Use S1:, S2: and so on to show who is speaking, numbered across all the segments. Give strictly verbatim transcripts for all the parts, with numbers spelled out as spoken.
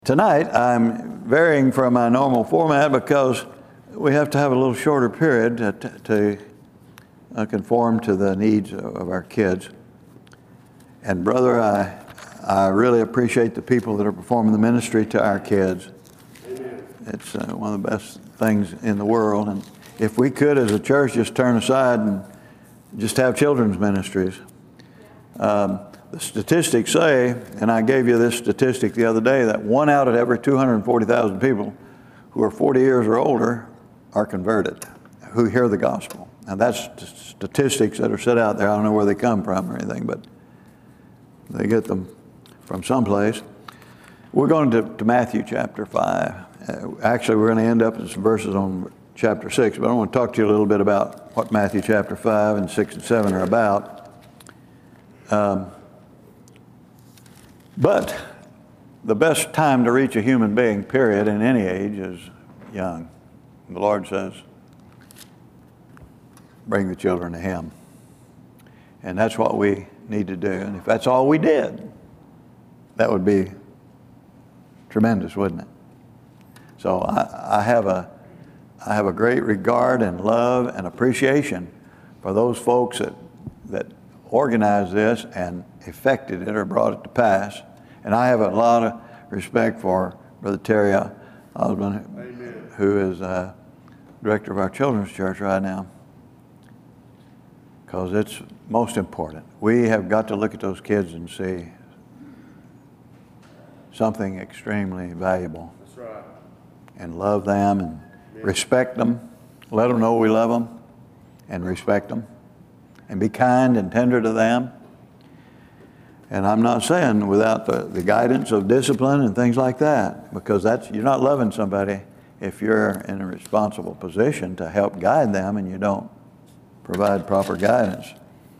S1: Tonight, I'm varying from my normal format because we have to have a little shorter period to, to uh, conform to the needs of our kids. And brother, I, I really appreciate the people that are performing the ministry to our kids. Amen. It's uh, one of the best things in the world. And if we could, as a church, just turn aside and just have children's ministries. Um, The statistics say, and I gave you this statistic the other day, that one out of every two hundred forty thousand people who are forty years or older are converted, who hear the gospel. And that's statistics that are set out there. I don't know where they come from or anything, but they get them from someplace. We're going to, to Matthew chapter five. Uh, actually, we're going to end up in some verses on chapter six, but I want to talk to you a little bit about what Matthew chapter five and six and seven are about. Um, But the best time to reach a human being, period, in any age, is young. The Lord says, bring the children to Him. And that's what we need to do. And if that's all we did, that would be tremendous, wouldn't it? So I, I have a, I have a great regard and love and appreciation for those folks that, that organized this and effected it or brought it to pass. And I have a lot of respect for Brother Terry Osmond, Amen. Who is uh, director of our children's church right now, because it's most important. We have got to look at those kids and see something extremely valuable. That's right. And love them and Amen. Respect them. Let them know we love them and respect them. And be kind and tender to them. And I'm not saying without the, the guidance of discipline and things like that, because that's, you're not loving somebody if you're in a responsible position to help guide them and you don't provide proper guidance.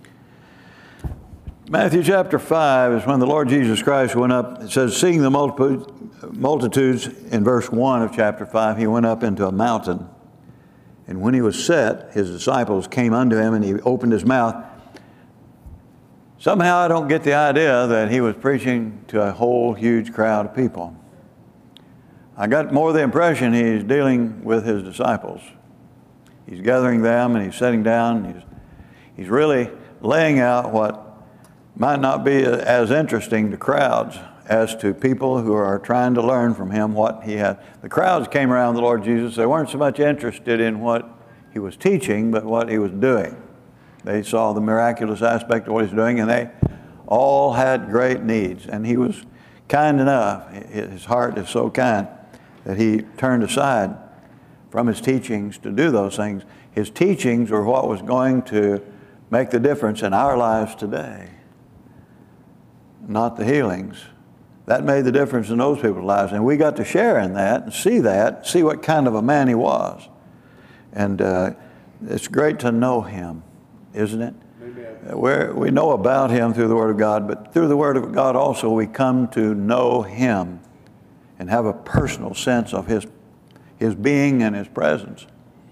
S1: Matthew chapter five is when the Lord Jesus Christ went up. It says, seeing the multitudes, in verse one of chapter five, He went up into a mountain. And when He was set, His disciples came unto Him, and He opened His mouth. Somehow I don't get the idea that He was preaching to a whole huge crowd of people. I got more the impression He's dealing with His disciples. He's gathering them and He's sitting down. He's, he's really laying out what might not be as interesting to crowds as to people who are trying to learn from Him what He had. The crowds came around the Lord Jesus. They weren't so much interested in what He was teaching, but what He was doing. They saw the miraculous aspect of what He's doing, and they all had great needs. And He was kind enough, His heart is so kind, that He turned aside from His teachings to do those things. His teachings were what was going to make the difference in our lives today, not the healings. That made the difference in those people's lives. And we got to share in that and see that, see what kind of a man He was. And uh, it's great to know Him, isn't it? We're, we know about Him through the Word of God, but through the Word of God also we come to know Him and have a personal sense of His, His being and His presence.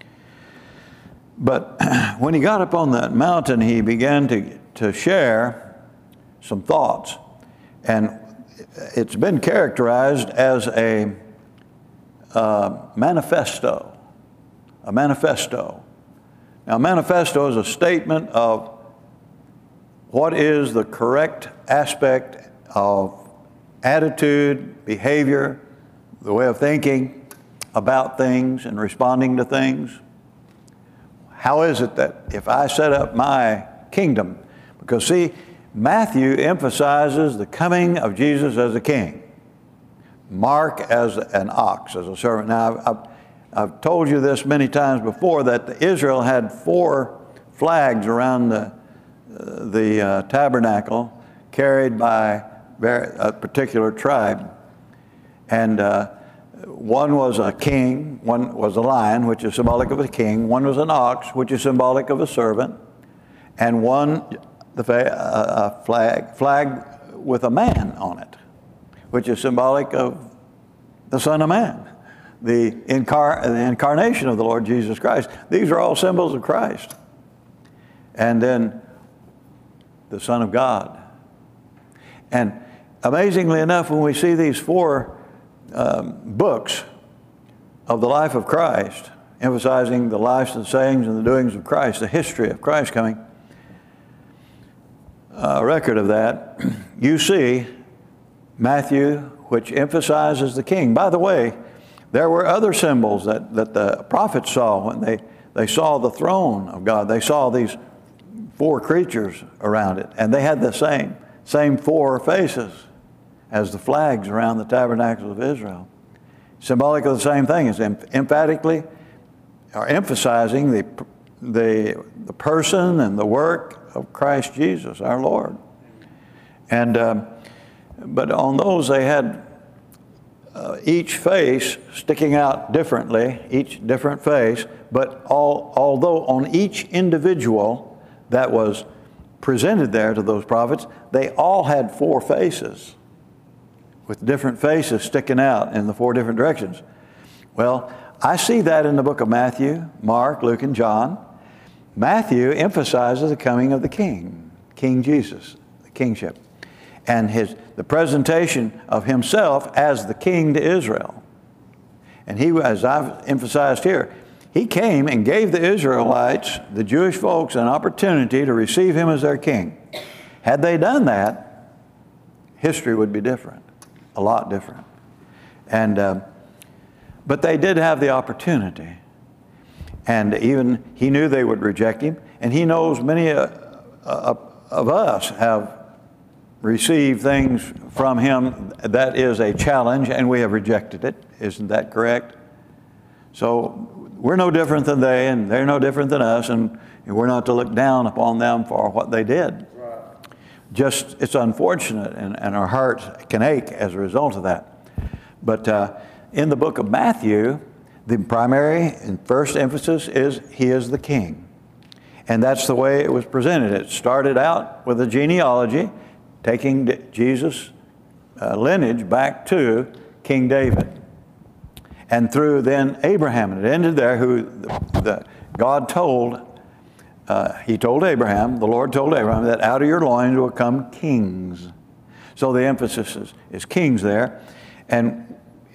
S1: But when He got up on that mountain, He began to, to share some thoughts. And it's been characterized as a uh, manifesto, a manifesto. Now, a manifesto is a statement of what is the correct aspect of attitude, behavior, the way of thinking about things and responding to things. How is it that if I set up my kingdom, because see, Matthew emphasizes the coming of Jesus as a king, Mark as an ox, as a servant. Now, I've, I've I've told you this many times before, that Israel had four flags around the, uh, the uh, tabernacle carried by a particular tribe. And uh, one was a king, one was a lion, which is symbolic of a king, one was an ox, which is symbolic of a servant, and one the fa- uh, flag, flag with a man on it, which is symbolic of the Son of Man. The, incar- the incarnation of the Lord Jesus Christ. These are all symbols of Christ. And then the Son of God. And amazingly enough, when we see these four um, books of the life of Christ, emphasizing the lives and sayings and the doings of Christ, the history of Christ coming, a record of that, you see Matthew, which emphasizes the king. By the way, there were other symbols that, that the prophets saw when they, they saw the throne of God. They saw these four creatures around it, and they had the same, same four faces as the flags around the tabernacles of Israel. Symbolic of the same thing, is emphatically or emphasizing the, the, the person and the work of Christ Jesus, our Lord. And um, but on those they had uh, each face sticking out differently, each different face, but all, although on each individual that was presented there to those prophets, they all had four faces, with different faces sticking out in the four different directions. Well, I see that in the book of Matthew, Mark, Luke, and John. Matthew emphasizes the coming of the King, King Jesus, the kingship, and his the presentation of himself as the king to Israel. And he, as I've emphasized here, he came and gave the Israelites, the Jewish folks, an opportunity to receive him as their king. Had they done that, history would be different, a lot different. And uh, but they did have the opportunity. And even he knew they would reject him. And he knows many uh, uh, of us have received things from him that is a challenge, and we have rejected it. Isn't that correct? So we're no different than they, and they're no different than us, and we're not to look down upon them for what they did. Right. Just, it's unfortunate, and, and our hearts can ache as a result of that. But uh, in the book of Matthew, the primary and first emphasis is he is the king. And that's the way it was presented. It started out with a genealogy, taking Jesus' uh, lineage back to King David. And through then Abraham. And it ended there, who the, the, God told, uh, he told Abraham, the Lord told Abraham, that out of your loins will come kings. So the emphasis is, is kings there. And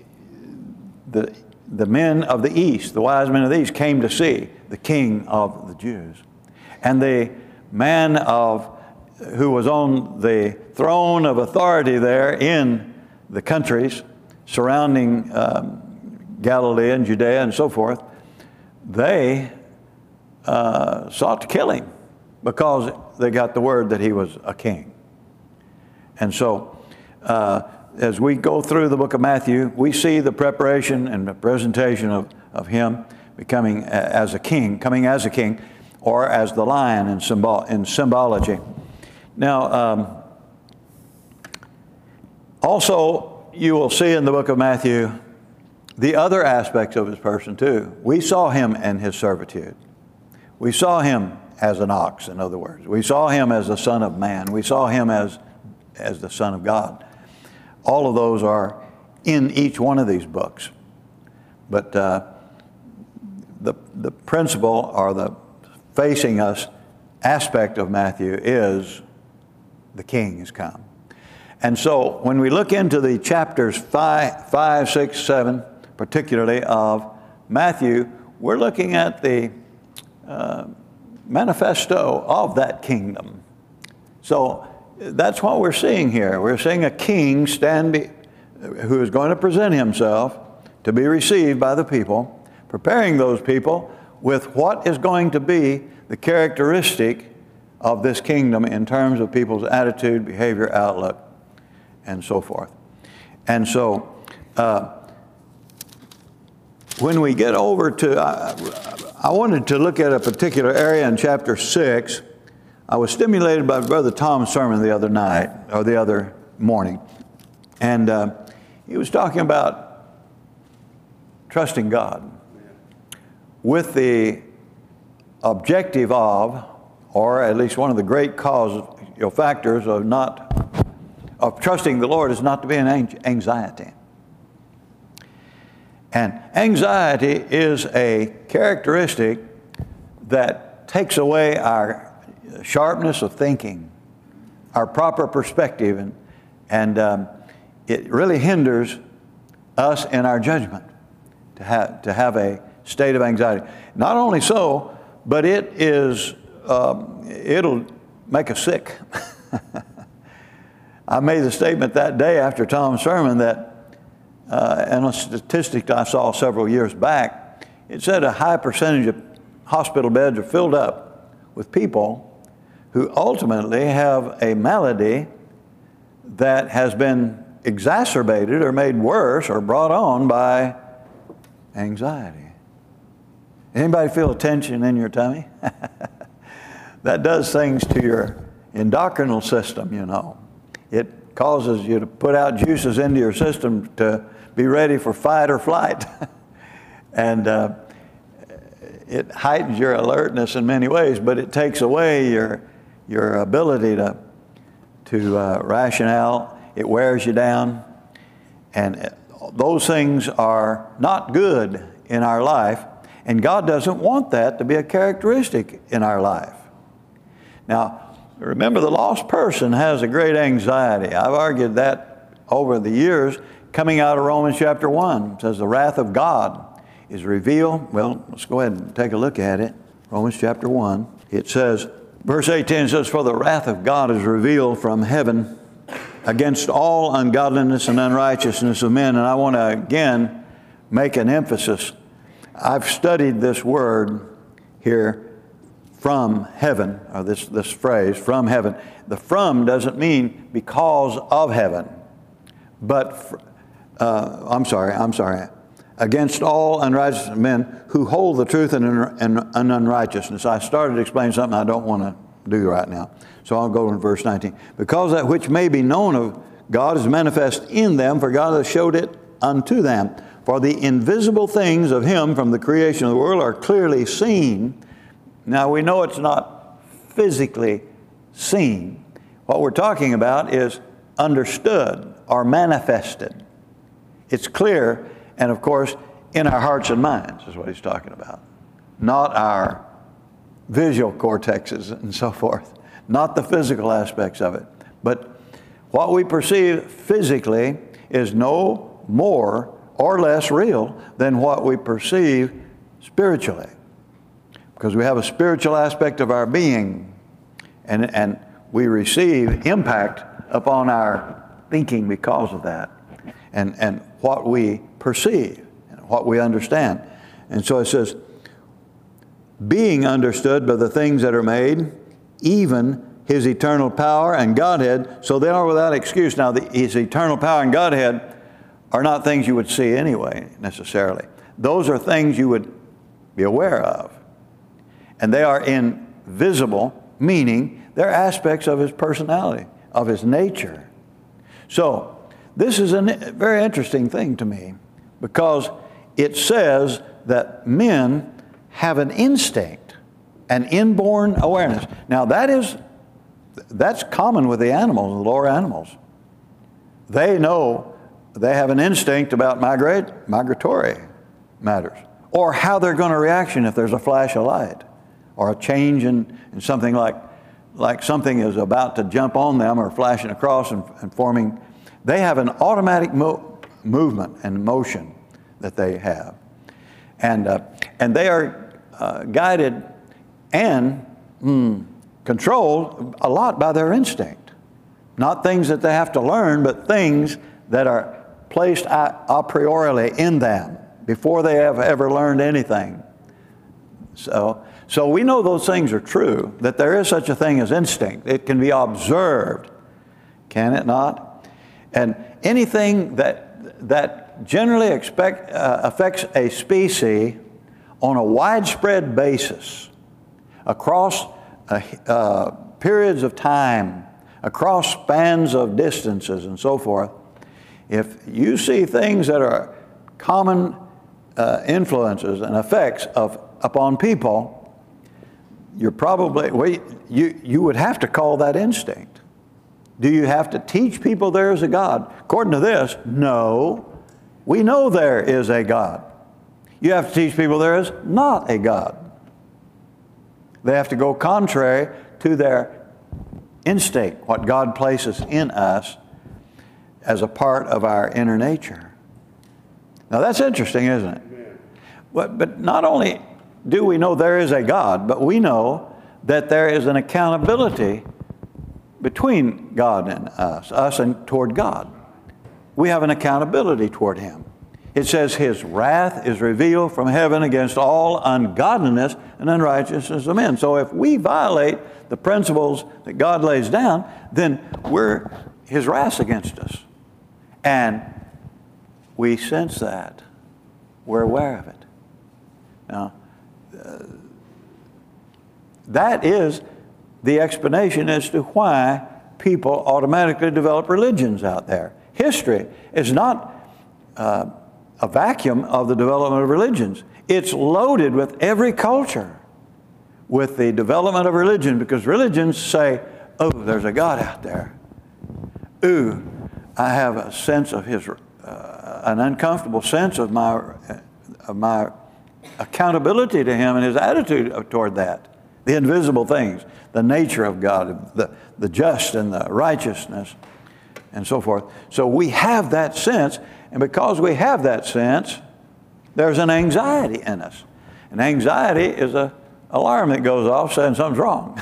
S1: the The men of the East, the wise men of the East, came to see the King of the Jews. And the man of who was on the throne of authority there in the countries surrounding um, Galilee and Judea and so forth, they uh, sought to kill him because they got the word that he was a king. And so, uh, as we go through the book of Matthew, we see the preparation and the presentation of, of him becoming a, as a king, coming as a king, or as the lion in, symbol, in symbology. Now, um, also, you will see in the book of Matthew the other aspects of his person too. We saw him in his servitude. We saw him as an ox, in other words. We saw him as the Son of Man. We saw him as, as the Son of God. All of those are in each one of these books. But uh, the, the principle or the facing us aspect of Matthew is the King has come. And so when we look into the chapters five, five, six, seven, particularly of Matthew, we're looking at the uh, manifesto of that kingdom. So that's what we're seeing here. We're seeing a king stand be, who is going to present himself to be received by the people, preparing those people with what is going to be the characteristic of this kingdom in terms of people's attitude, behavior, outlook, and so forth. And so uh, when we get over to, I, I wanted to look at a particular area in chapter six. I was stimulated by Brother Tom's sermon the other night, or the other morning. And uh, he was talking about trusting God with the objective of, or at least one of the great causes, you know, factors of not, of trusting the Lord is not to be in anxiety. And anxiety is a characteristic that takes away our sharpness of thinking, our proper perspective, and, and um, it really hinders us in our judgment to have, to have a state of anxiety. Not only so, but it is, um, it'll make us sick. I made the statement that day after Tom's sermon that, uh, and a statistic I saw several years back, it said a high percentage of hospital beds are filled up with people who ultimately have a malady that has been exacerbated or made worse or brought on by anxiety. Anybody feel a tension in your tummy? That does things to your endocrinal system, you know. It causes you to put out juices into your system to be ready for fight or flight. And uh, it heightens your alertness in many ways, but it takes away your, your ability to, to uh, ration out. It wears you down. And those things are not good in our life, and God doesn't want that to be a characteristic in our life. Now, remember, the lost person has a great anxiety. I've argued that over the years, coming out of Romans chapter one. It says the wrath of God is revealed. Well, let's go ahead and take a look at it. Romans chapter one. It says, verse eighteen says, for the wrath of God is revealed from heaven against all ungodliness and unrighteousness of men. And I want to again make an emphasis. I've studied this word here, from heaven, or this, this phrase, from heaven. The from doesn't mean because of heaven, but, uh, I'm sorry, I'm sorry, against all unrighteous men who hold the truth in, in, in unrighteousness. I started to explain something I don't want to do right now. So I'll go to verse nineteen. Because that which may be known of God is manifest in them, for God has showed it unto them. For the invisible things of Him from the creation of the world are clearly seen. Now we know it's not physically seen. What we're talking about is understood or manifested. It's clear, and of course, in our hearts and minds is what he's talking about. Not our visual cortexes and so forth. Not the physical aspects of it. But what we perceive physically is no more or less real than what we perceive spiritually. Because we have a spiritual aspect of our being, and, and we receive impact upon our thinking because of that, and, and what we perceive, and what we understand. And so it says, being understood by the things that are made, even His eternal power and Godhead, so they are without excuse. Now, the, His eternal power and Godhead are not things you would see anyway, necessarily. Those are things you would be aware of. And they are invisible, meaning they're aspects of His personality, of His nature. So, this is a very interesting thing to me, because it says that men have an instinct, an inborn awareness. Now, that is, that's common with the animals, the lower animals. They know, they have an instinct about migrate, migratory matters, or how they're going to react if there's a flash of light, or a change in, in something like, like something is about to jump on them or flashing across and, and forming. They have an automatic mo movement and motion that they have. And, uh, and they are uh, guided and mm, controlled a lot by their instinct. Not things that they have to learn, but things that are placed a, a priori in them before they have ever learned anything. So, so we know those things are true, that there is such a thing as instinct. It can be observed, can it not? And anything that, that generally expect, uh, affects a species on a widespread basis, across uh, uh, periods of time, across spans of distances and so forth, if you see things that are common uh, influences and effects of, upon people, you're probably, well, you, you would have to call that instinct. Do you have to teach people there is a God? According to this, no. We know there is a God. You have to teach people there is not a God. They have to go contrary to their instinct, what God places in us as a part of our inner nature. Now that's interesting, isn't it? But, but not only do we know there is a God, but we know that there is an accountability between God and us, us and toward God. We have an accountability toward Him. It says His wrath is revealed from heaven against all ungodliness and unrighteousness of men. So if we violate the principles that God lays down, then we're His wrath against us. And we sense that. We're aware of it. Now, uh, that is the explanation as to why people automatically develop religions out there. History is not uh, a vacuum of the development of religions. It's loaded with every culture with the development of religion, because religions say, oh, there's a God out there. Ooh, I have a sense of His, uh, an uncomfortable sense of my, of my accountability to Him and His attitude toward that. The invisible things, the nature of God, the, the just and the righteousness, and so forth. So we have that sense, and because we have that sense, there's an anxiety in us. And anxiety is an alarm that goes off saying something's wrong.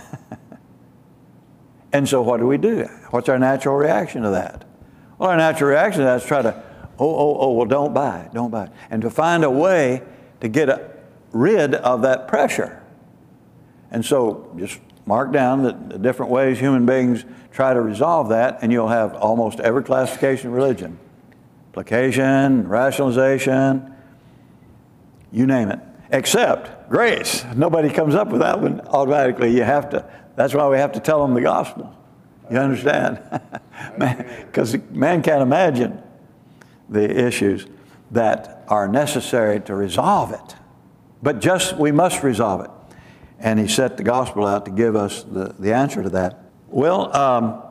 S1: And so what do we do? What's our natural reaction to that? Well, our natural reaction to that is try to, oh, oh, oh, well, don't buy it, don't buy it. And to find a way to get a, rid of that pressure. And so just mark down the, the different ways human beings try to resolve that, and you'll have almost every classification of religion. Application, rationalization, you name it. Except grace. Nobody comes up with that one automatically. You have to, that's why we have to tell them the gospel. You understand? Because man, man can't imagine the issues that are necessary to resolve it. But just, we must resolve it. And He set the gospel out to give us the, the answer to that. Well, um,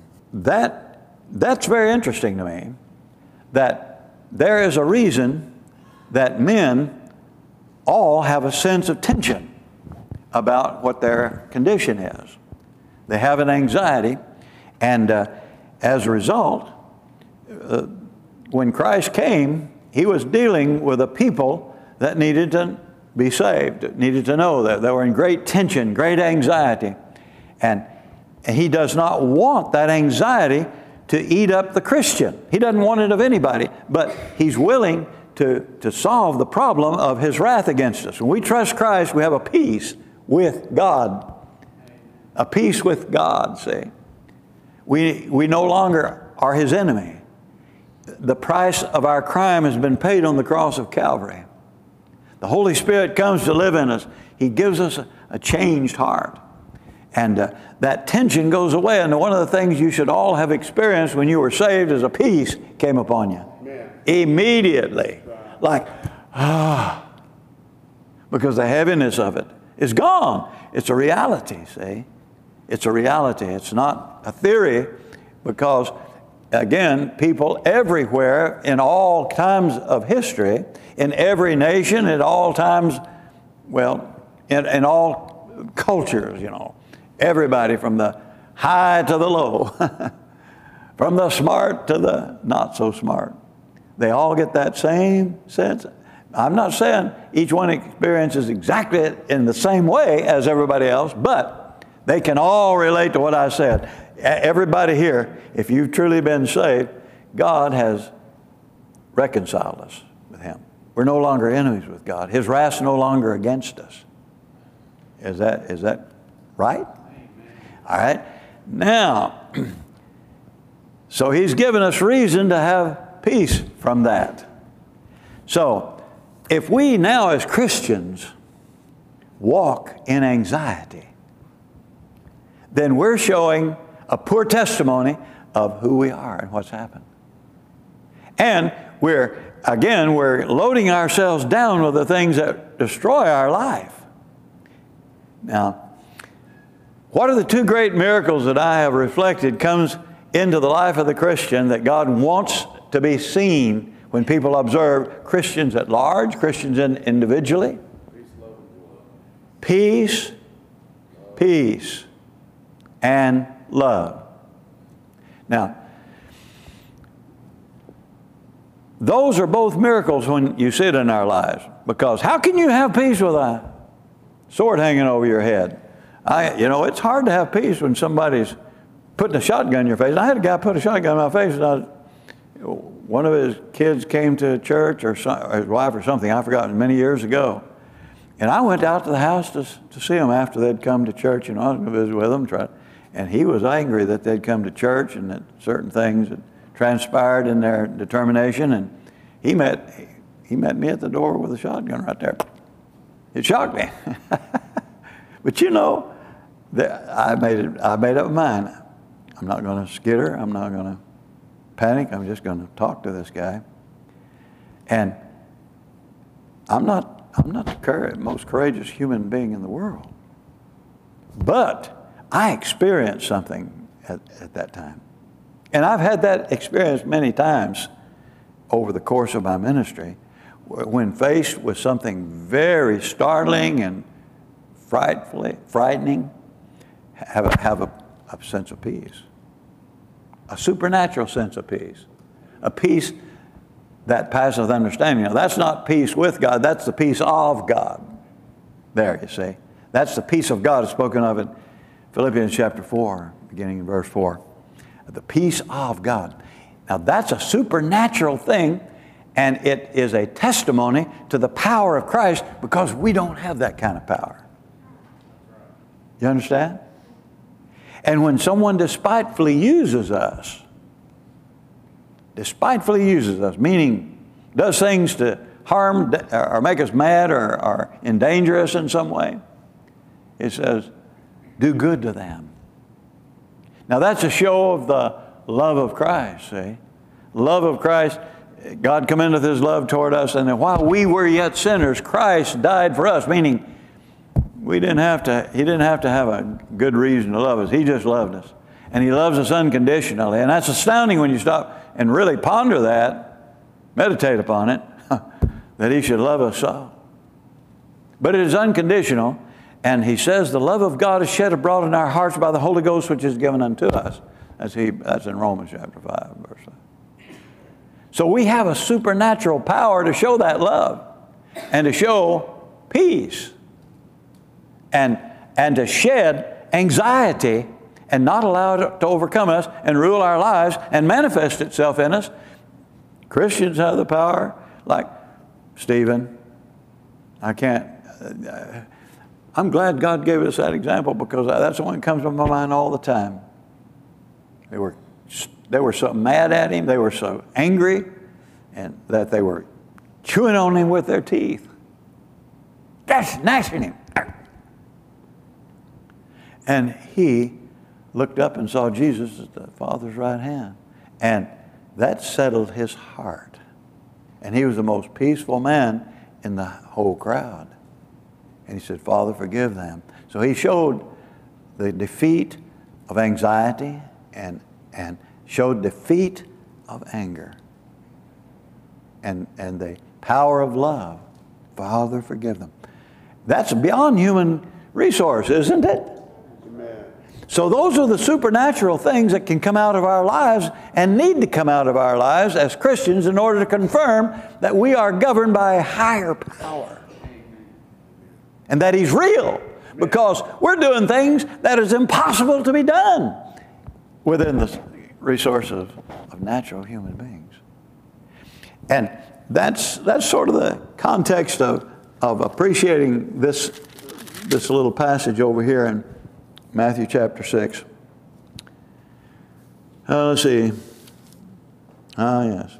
S1: that, that's very interesting to me, that there is a reason that men all have a sense of tension about what their condition is. They have an anxiety, and uh, as a result, uh, when Christ came, He was dealing with a people that needed to be saved, needed to know that they were in great tension, great anxiety. And, and He does not want that anxiety to eat up the Christian. He doesn't want it of anybody, but He's willing to, to solve the problem of His wrath against us. When we trust Christ, we have a peace with God. A peace with God, see. We, we no longer are His enemy. The price of our crime has been paid on the cross of Calvary. The Holy Spirit comes to live in us. He gives us a, a changed heart. And uh, that tension goes away. And one of the things you should all have experienced when you were saved is a peace came upon you. Amen. Immediately. Right. Like, ah. Because the heaviness of it is gone. It's a reality, see? It's a reality. It's not a theory, because, again, people everywhere in all times of history, in every nation, at all times, well, in, in all cultures, you know, everybody from the high to the low, from the smart to the not so smart, they all get that same sense. I'm not saying each one experiences exactly in the same way as everybody else, but they can all relate to what I said. Everybody here, if you've truly been saved, God has reconciled us with Him. We're no longer enemies with God. His wrath's no longer against us. Is that, is that right? All right. Now, so He's given us reason to have peace from that. So, if we now as Christians walk in anxiety, then we're showing a poor testimony of who we are and what's happened. And we're, again, we're loading ourselves down with the things that destroy our life. Now, what are the two great miracles that I have reflected comes into the life of the Christian that God wants to be seen when people observe Christians at large, Christians in, individually? Peace, peace, and love. Now, those are both miracles when you see it in our lives. Because how can you have peace with a sword hanging over your head? I, you know, it's hard to have peace when somebody's putting a shotgun in your face. I had a guy put a shotgun in my face, and I, one of his kids came to church, or, some, or his wife or something, I forgot, many years ago. And I went out to the house to, to see him after they'd come to church. You know, I was going to visit with them. Try, and he was angry that they'd come to church and that certain things had transpired in their determination. And he met, he met me at the door with a shotgun right there. It shocked me. But you know, I made it, I made up my mind. I'm not going to skitter. I'm not going to panic. I'm just going to talk to this guy. And I'm not, I'm not the courage, most courageous human being in the world. But I experienced something at, at that time. And I've had that experience many times over the course of my ministry, when faced with something very startling and frightfully frightening, have a, have a, a sense of peace. A supernatural sense of peace. A peace that passeth understanding. Now, that's not peace with God, that's the peace of God. There, you see. That's the peace of God. It's spoken of in Philippians chapter four, beginning in verse four. The peace of God. Now, that's a supernatural thing, and it is a testimony to the power of Christ, because we don't have that kind of power. You understand? And when someone despitefully uses us, despitefully uses us, meaning does things to harm or make us mad or, or endanger us in some way, it says, do good to them. Now that's a show of the love of Christ, see? Love of Christ, God commendeth His love toward us, and that while we were yet sinners, Christ died for us, meaning we didn't have to, He didn't have to have a good reason to love us. He just loved us. And He loves us unconditionally. And that's astounding when you stop and really ponder that, meditate upon it, that He should love us so. But it is unconditional. And He says the love of God is shed abroad in our hearts by the Holy Ghost, which is given unto us. That's, he, that's in Romans chapter five, verse five. So we have a supernatural power to show that love and to show peace. And, and to shed anxiety and not allow it to overcome us and rule our lives and manifest itself in us. Christians have the power, like Stephen. I can't, uh, I'm glad God gave us that example, because that's the one that comes to my mind all the time. They were, they were so mad at him, they were so angry, and that they were chewing on him with their teeth. That's gnashing him. And he looked up and saw Jesus at the Father's right hand. And that settled his heart. And he was the most peaceful man in the whole crowd. And he said, Father, forgive them. So he showed the defeat of anxiety and, and showed defeat of anger. And, and the power of love. Father, forgive them. That's beyond human resource, isn't it? So those are the supernatural things that can come out of our lives and need to come out of our lives as Christians in order to confirm that we are governed by a higher power. And that He's real, because we're doing things that is impossible to be done within the resources of natural human beings. And that's, that's sort of the context of, of appreciating this, this little passage over here in Matthew chapter six. Uh, let's see. Ah, yes.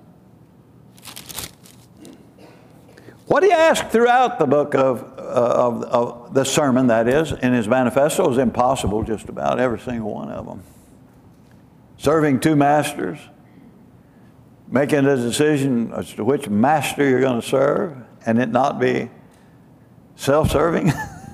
S1: What he asked throughout the book of, uh, of, of the sermon, that is, in his manifesto, is impossible, just about every single one of them. Serving two masters, making a decision as to which master you're going to serve, and it not be self-serving.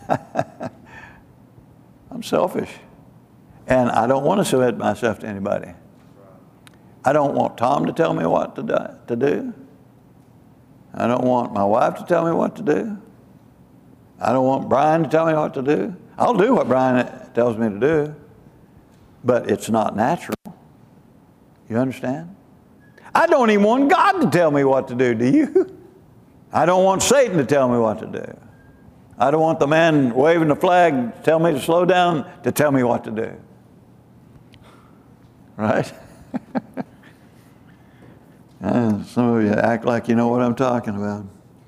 S1: I'm selfish, and I don't want to submit myself to anybody. I don't want Tom to tell me what to do, to do. I don't want my wife to tell me what to do. I don't want Brian to tell me what to do. I'll do what Brian tells me to do, but it's not natural. You understand? I don't even want God to tell me what to do, do you? I don't want Satan to tell me what to do. I don't want the man waving the flag to tell me to slow down to tell me what to do. Right? And some of you act like you know what I'm talking about.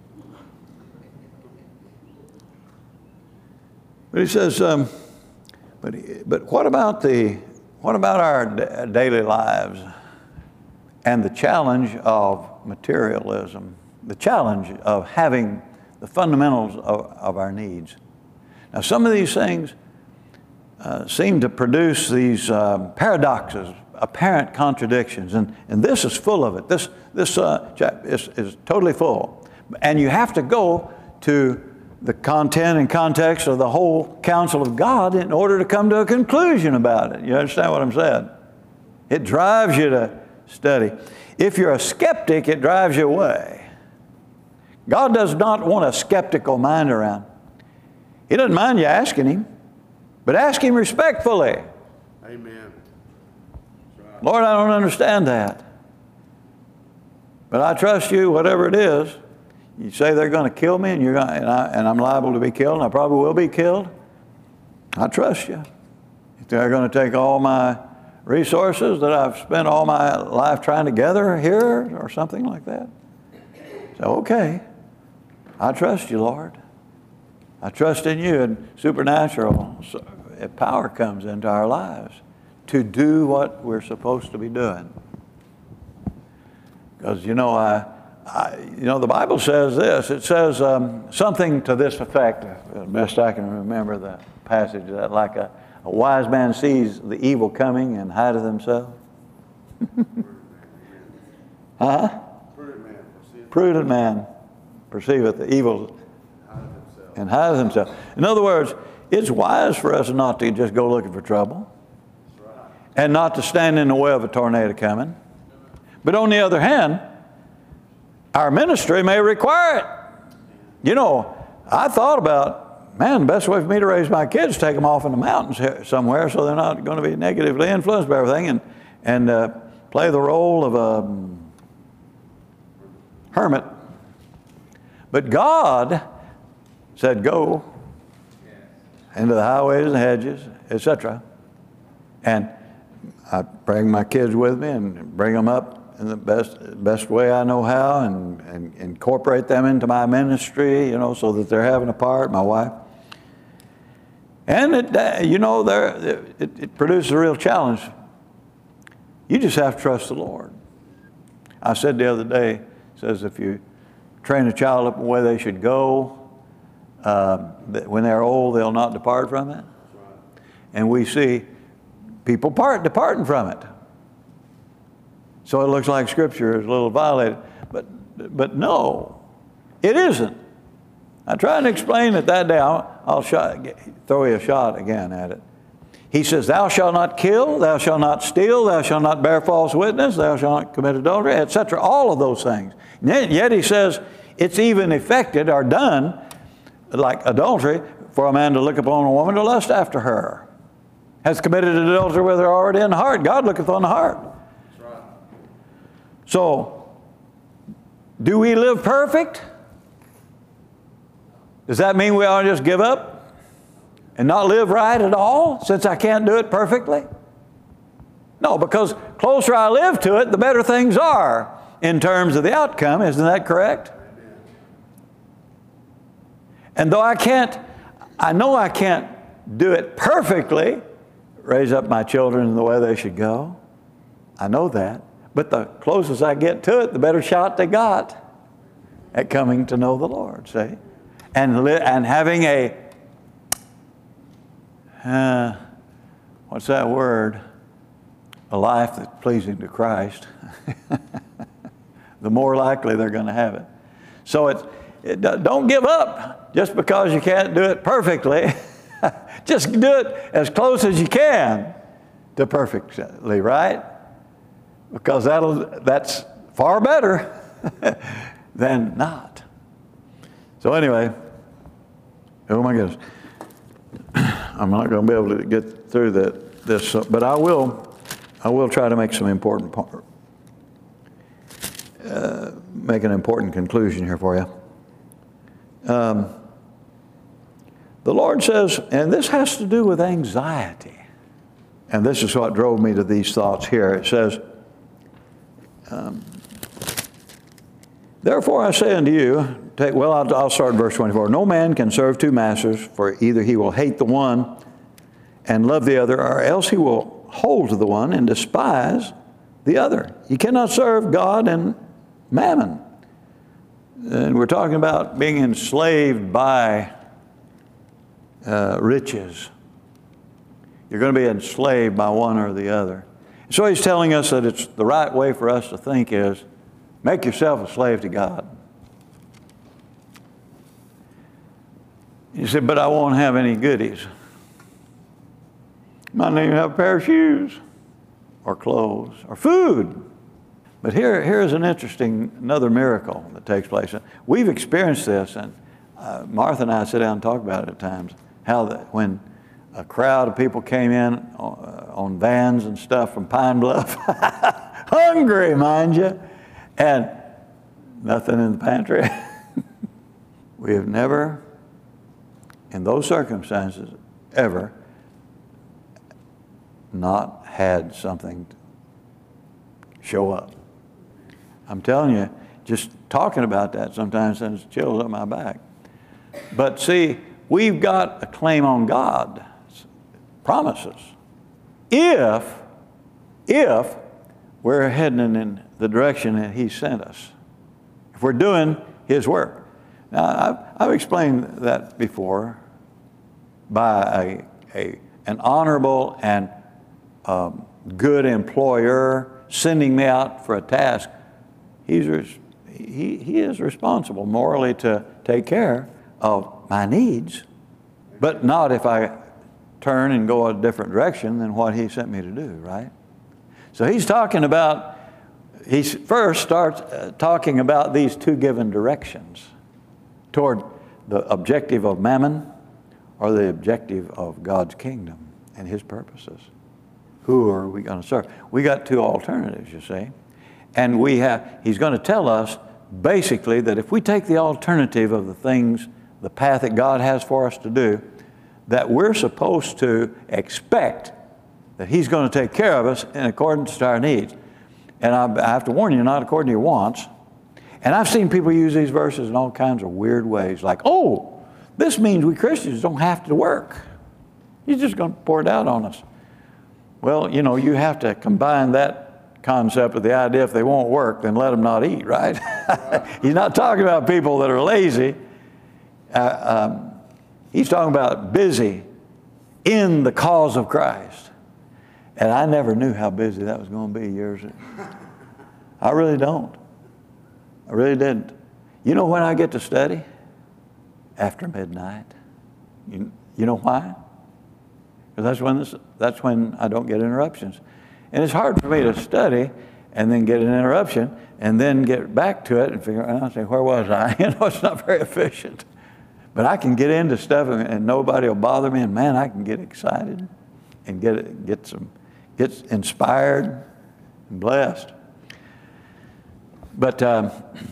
S1: But he says, um, but, but what about the, what about our d- daily lives and the challenge of materialism, the challenge of having the fundamentals of, of our needs? Now, some of these things uh, seem to produce these um, paradoxes, apparent contradictions, and, and this is full of it. This, this uh, chap is, is totally full. And you have to go to the content and context of the whole counsel of God in order to come to a conclusion about it. You understand what I'm saying? It drives you to study. If you're a skeptic, it drives you away. God does not want a skeptical mind around. He doesn't mind you asking Him, but ask Him respectfully.
S2: Amen. Right.
S1: Lord, I don't understand that, but I trust you, whatever it is. You say they're going to kill me, and you're going, and, I, and I'm liable to be killed, and I probably will be killed. I trust you. If they're going to take all my resources that I've spent all my life trying to gather here, or something like that, so okay, I trust you, Lord. I trust in you, and supernatural power comes into our lives to do what we're supposed to be doing. Because you know, I. I, you know, the Bible says this. It says um, something to this effect, as best I can remember the passage, that like a, a wise man sees the evil coming and hideth himself. Huh?
S2: Prudent man perceiveth.
S1: Prudent man perceiveth the evil and hideth himself. In other words, it's wise for us not to just go looking for trouble and not to stand in the way of a tornado coming. But on the other hand, our ministry may require it. You know, I thought about, man, the best way for me to raise my kids is take them off in the mountains here somewhere so they're not going to be negatively influenced by everything, and, and uh, play the role of a hermit. But God said, go into the highways and hedges, et cetera. And I bring my kids with me and bring them up in the best best way I know how, and, and incorporate them into my ministry, you know, so that they're having a part, my wife. And, it, you know, there it, it produces a real challenge. You just have to trust the Lord. I said the other day, it says if you train a child up the way they should go, uh, when they're old, they'll not depart from it. And we see people part, departing from it. So it looks like Scripture is a little violated. But, but no, it isn't. I tried to explain it that day. I'll, I'll shot, throw you a shot again at it. He says, thou shalt not kill, thou shalt not steal, thou shalt not bear false witness, thou shalt not commit adultery, et cetera. All of those things. Yet he says it's even effected or done, like adultery, for a man to look upon a woman to lust after her. Has committed adultery with her already in the heart. God looketh on the heart. So, do we live perfect? Does that mean we ought to just give up and not live right at all, since I can't do it perfectly? No, because closer I live to it, the better things are in terms of the outcome. Isn't that correct? And though I can't, I know I can't do it perfectly, raise up my children in the way they should go. I know that. But the closest I get to it, the better shot they got at coming to know the Lord, see? And, li- and having a, uh, what's that word? A life that's pleasing to Christ. The more likely they're going to have it. So it's, it, don't give up just because you can't do it perfectly. Just do it as close as you can to perfectly, right? Because that'll, that's far better than not. So anyway, oh my goodness. I'm not going to be able to get through that, this, but I will, I will try to make some important part. make an important conclusion here for you. Um, the Lord says, and this has to do with anxiety. And this is what drove me to these thoughts here. It says, um, therefore I say unto you, take, well, I'll, I'll start in verse twenty-four. No man can serve two masters, for either he will hate the one and love the other, or else he will hold to the one and despise the other. You cannot serve God and mammon. And we're talking about being enslaved by uh, riches. You're going to be enslaved by one or the other. So he's telling us that it's the right way for us to think is make yourself a slave to God. You said, but I won't have any goodies. I might not even have a pair of shoes or clothes or food. But here, here's an interesting, another miracle that takes place. We've experienced this, and uh, Martha and I sit down and talk about it at times, how that when a crowd of people came in on, uh, on vans and stuff from Pine Bluff, hungry, mind you, and nothing in the pantry. We have never, in those circumstances, ever not had something show up. I'm telling you, just talking about that sometimes sends chills up my back. But see, we've got a claim on God's promises. If, if we're heading in the direction that He sent us. If we're doing His work. Now, I've, I've explained that before by a, a, an honorable and um, good employer sending me out for a task. He's res- he, he is responsible morally to take care of my needs, but not if I turn and go a different direction than what He sent me to do, right? So he's talking about, he first starts uh, talking about these two given directions toward the objective of mammon or the objective of God's kingdom and His purposes. Who are we going to serve? We got two alternatives, you see. And we have, he's going to tell us basically that if we take the alternative of the things, the path that God has for us to do, that we're supposed to expect that He's going to take care of us in accordance to our needs. And I, I have to warn you, not according to your wants. And I've seen people use these verses in all kinds of weird ways, like, oh, this means we Christians don't have to work. He's just going to pour it out on us. Well, you know, you have to combine that concept with the idea if they won't work, then let them not eat, right? He's not talking about people that are lazy. Uh, um, he's talking about busy in the cause of Christ. And I never knew how busy that was going to be years ago. I really don't. I really didn't. You know when I get to study? After midnight. You, you know why? Because that's when this, that's when I don't get interruptions. And it's hard for me to study and then get an interruption and then get back to it and figure out, and say, where was I? You know, it's not very efficient. But I can get into stuff and, and nobody will bother me, and man, I can get excited and get get some, get inspired and blessed. But um,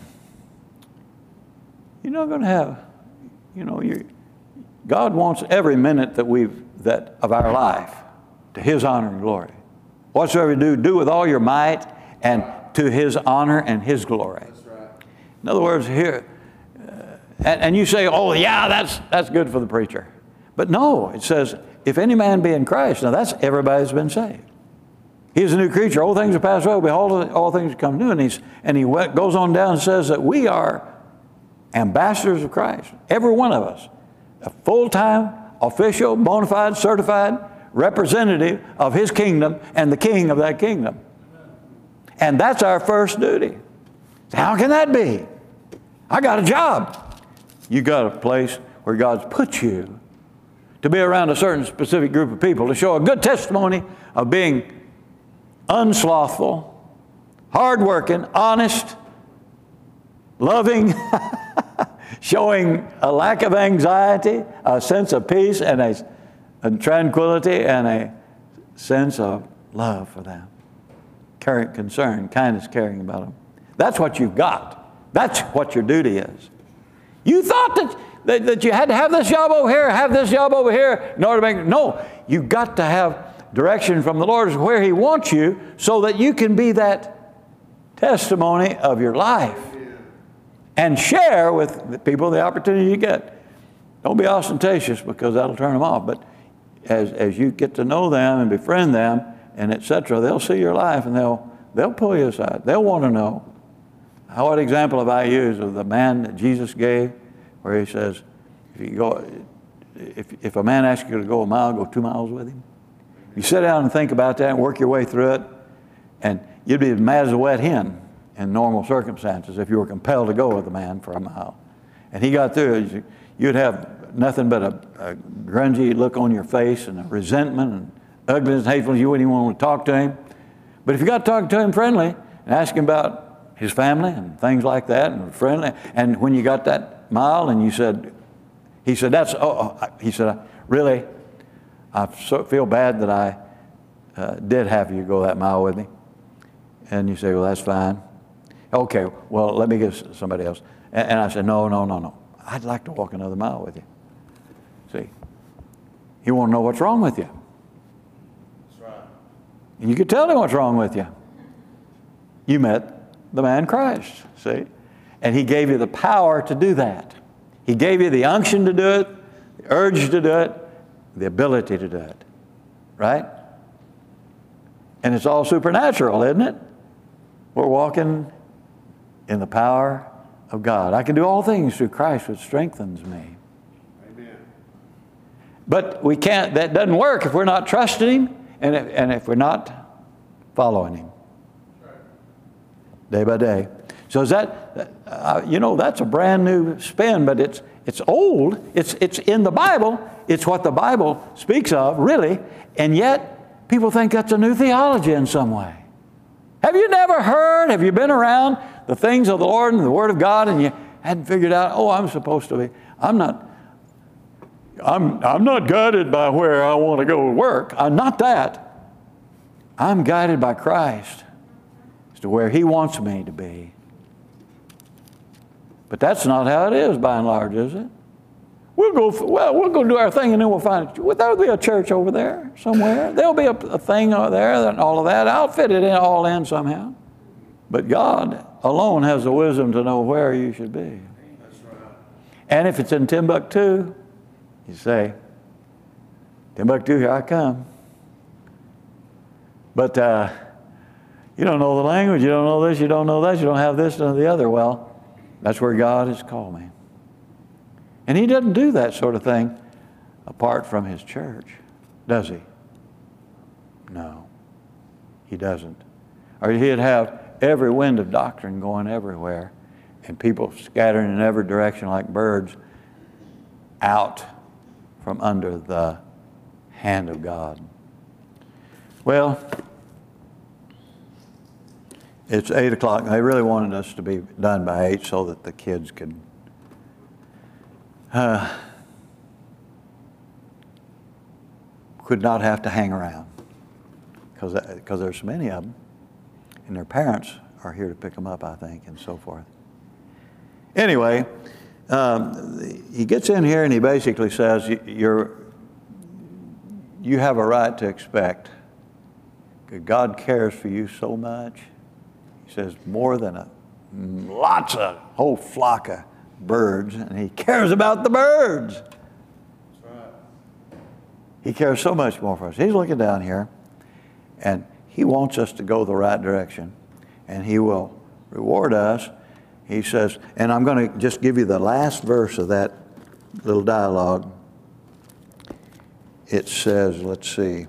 S1: you're not going to have, you know, you God wants every minute that we've that of our life to His honor and glory. Whatsoever you do, do with all your might and to His honor and His glory.
S2: That's right.
S1: In other words, here, uh, and, and you say, oh yeah, that's that's good for the preacher. But no, it says, if any man be in Christ, now that's everybody's been saved. He is a new creature. Old things are passed away. Behold, all things come new. And, he's, and he went, goes on down and says that we are ambassadors of Christ. Every one of us. A full-time, official, bona fide, certified representative of His kingdom and the king of that kingdom. And that's our first duty. How can that be? I got a job. You got a place where God's put you to be around a certain specific group of people to show a good testimony of being unslothful, hardworking, honest, loving, showing a lack of anxiety, a sense of peace and a, a tranquility and a sense of love for them. Caring, concern, kindness, caring about them. That's what you've got. That's what your duty is. You thought that, that, that you had to have this job over here, have this job over here in order to make, no, you've got to have direction from the Lord as where He wants you so that you can be that testimony of your life and share with the people the opportunity you get. Don't be ostentatious because that'll turn them off. But as, as you get to know them and befriend them and et cetera, they'll see your life and they'll, they'll pull you aside. They'll want to know. What example have I used of the man that Jesus gave where He says, if you go, if, if a man asks you to go a mile, go two miles with him? You sit down and think about that and work your way through it, and you'd be as mad as a wet hen in normal circumstances if you were compelled to go with a man for a mile. And he got through it. You'd have nothing but a, a grungy look on your face and a resentment and ugliness and hatefulness. You wouldn't even want to talk to him. But if you got to talk to him friendly and ask him about his family and things like that and friendly, and when you got that mile and you said, he said, that's, oh, oh he said, really, I so feel bad that I uh, did have you go that mile with me. And you say, well, that's fine. Okay, well, let me get somebody else. And, and I said, no, no, no, no. I'd like to walk another mile with you. See, you want to know what's wrong with you.
S2: That's right.
S1: And you could tell him what's wrong with you. You met the man Christ, see? And He gave you the power to do that. He gave you the unction to do it, the urge to do it, the ability to do it. Right? And it's all supernatural, isn't it? We're walking in the power of God. I can do all things through Christ which strengthens me.
S2: Amen.
S1: But we can't, that doesn't work if we're not trusting Him and if, and if we're not following Him. Day by day. So is that, uh, you know, that's a brand new spin, but it's it's old. It's it's in the Bible. It's what the Bible speaks of, really, and yet people think that's a new theology in some way. Have you never heard? Have you been around the things of the Lord and the Word of God, and you hadn't figured out? Oh, I'm supposed to be. I'm not. I'm I'm not guided by where I want to go to work. I'm not that. I'm guided by Christ as to where He wants me to be. But that's not how it is by and large, is it? We'll go, well, we'll go do our thing and then we'll find it. Well, there'll be a church over there somewhere. There'll be a, a thing over there and all of that. I'll fit it in, all in somehow. But God alone has the wisdom to know where you should be.
S2: That's right.
S1: And if it's in Timbuktu, you say, Timbuktu, here I come. But uh, you don't know the language, you don't know this, you don't know that, you don't have this, none of the other. Well, that's where God has called me. And He doesn't do that sort of thing apart from His church, does He? No, He doesn't. Or He'd have every wind of doctrine going everywhere and people scattering in every direction like birds out from under the hand of God. Well, it's eight o'clock. They really wanted us to be done by eight so that the kids could uh, could not have to hang around because because there's so many of them, and their parents are here to pick them up, I think, and so forth. Anyway, um, he gets in here and he basically says, "You're you have a right to expect. God cares for you so much." He says, more than a lots of whole flock of birds, and He cares about the birds.
S2: That's right.
S1: He cares so much more for us. He's looking down here, and He wants us to go the right direction, and He will reward us. He says, and I'm going to just give you the last verse of that little dialogue. It says, let's see,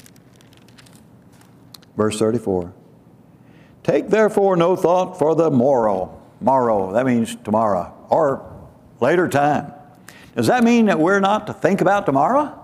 S1: verse thirty-four. Take therefore no thought for the morrow. Morrow, that means tomorrow or later time. Does that mean that we're not to think about tomorrow?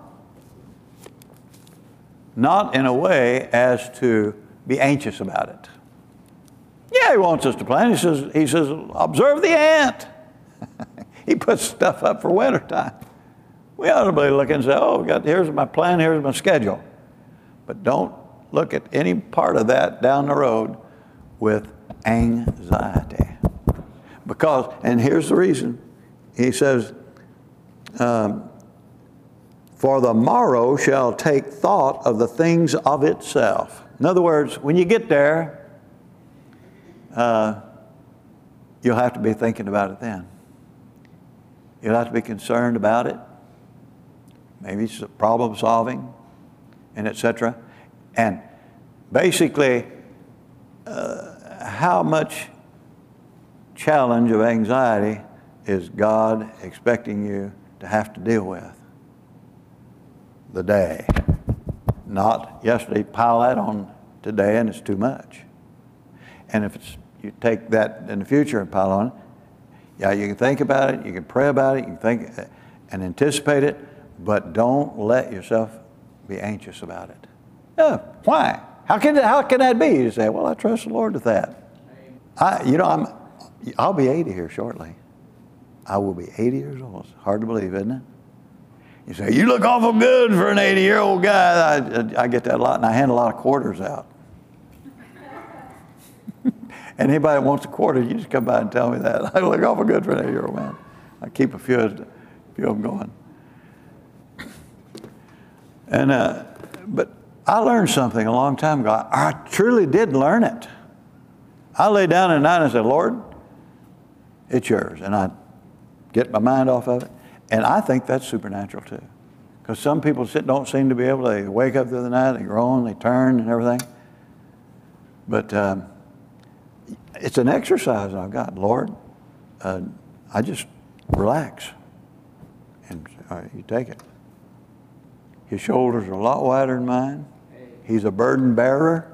S1: Not in a way as to be anxious about it. Yeah, He wants us to plan. He says, he says, observe the ant. He puts stuff up for winter time. We ought to be looking and say, oh, God, here's my plan, here's my schedule. But don't look at any part of that down the road with anxiety. Because, and here's the reason. He says, um, for the morrow shall take thought of the things of itself. In other words, when you get there, uh, you'll have to be thinking about it then. You'll have to be concerned about it. Maybe it's problem solving, and et cetera. And basically, uh, how much challenge of anxiety is God expecting you to have to deal with? The day. Not yesterday, pile that on today and it's too much. And if it's, you take that in the future and pile on it, yeah, you can think about it, you can pray about it, you can think and anticipate it, but don't let yourself be anxious about it. Yeah, why? How can, how can that be? You say, well, I trust the Lord with that. I, you know, I'm, I'll be eighty here shortly. I will be eighty years old. It's hard to believe, isn't it? You say, you look awful good for an eighty-year-old guy. I, I get that a lot, and I hand a lot of quarters out. And anybody that wants a quarter, you just come by and tell me that. I look awful good for an eighty-year-old man. I keep a few, a few of them going. And uh, but I learned something a long time ago. I truly did learn it. I lay down at night and I said, Lord, it's yours. And I get my mind off of it. And I think that's supernatural too. Because some people sit, don't seem to be able to, they wake up through the night, they groan, they turn and everything. But um, it's an exercise I've got. Lord, uh, I just relax. And all right, you take it. His shoulders are a lot wider than mine. He's a burden bearer.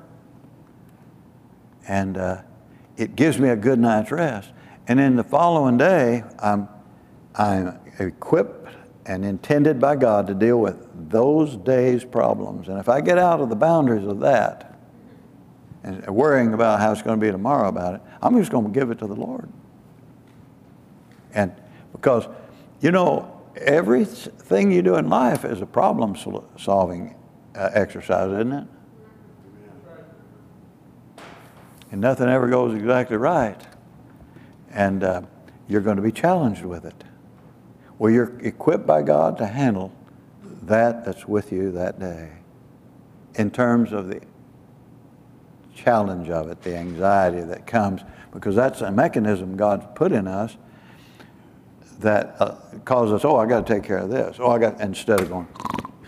S1: And uh, it gives me a good night's rest. And then the following day, I'm, I'm equipped and intended by God to deal with those days' problems. And if I get out of the boundaries of that and worrying about how it's going to be tomorrow about it, I'm just going to give it to the Lord. And because, you know, everything you do in life is a problem-solving uh, exercise, isn't it? And nothing ever goes exactly right. And uh, you're going to be challenged with it. Well, you're equipped by God to handle that that's with you that day in terms of the challenge of it, the anxiety that comes, because that's a mechanism God's put in us that uh, causes us, oh, I got to take care of this. Oh, I got, instead of going.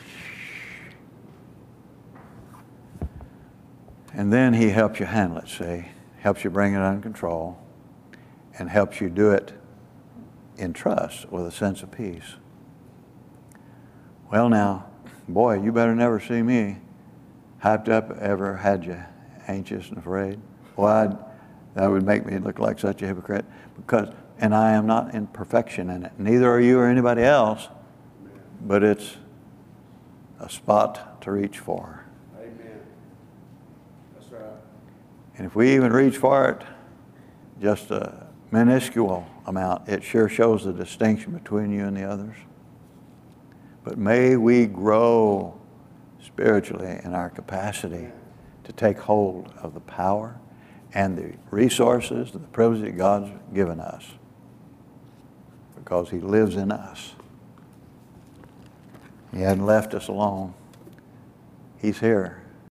S1: And then he helps you handle it, see? Helps you bring it under control and helps you do it in trust with a sense of peace. Well now, boy, you better never see me hyped up ever had you anxious and afraid. Why? That would make me look like such a hypocrite. Because, and I am not in perfection in it. Neither are you or anybody else. But it's a spot to reach for.
S2: Amen. That's right.
S1: And if we even reach for it, just a minuscule amount, it sure shows the distinction between you and the others. But may we grow spiritually in our capacity to take hold of the power and the resources and the privilege that God's given us, because he lives in us. He hadn't left us alone. He's here.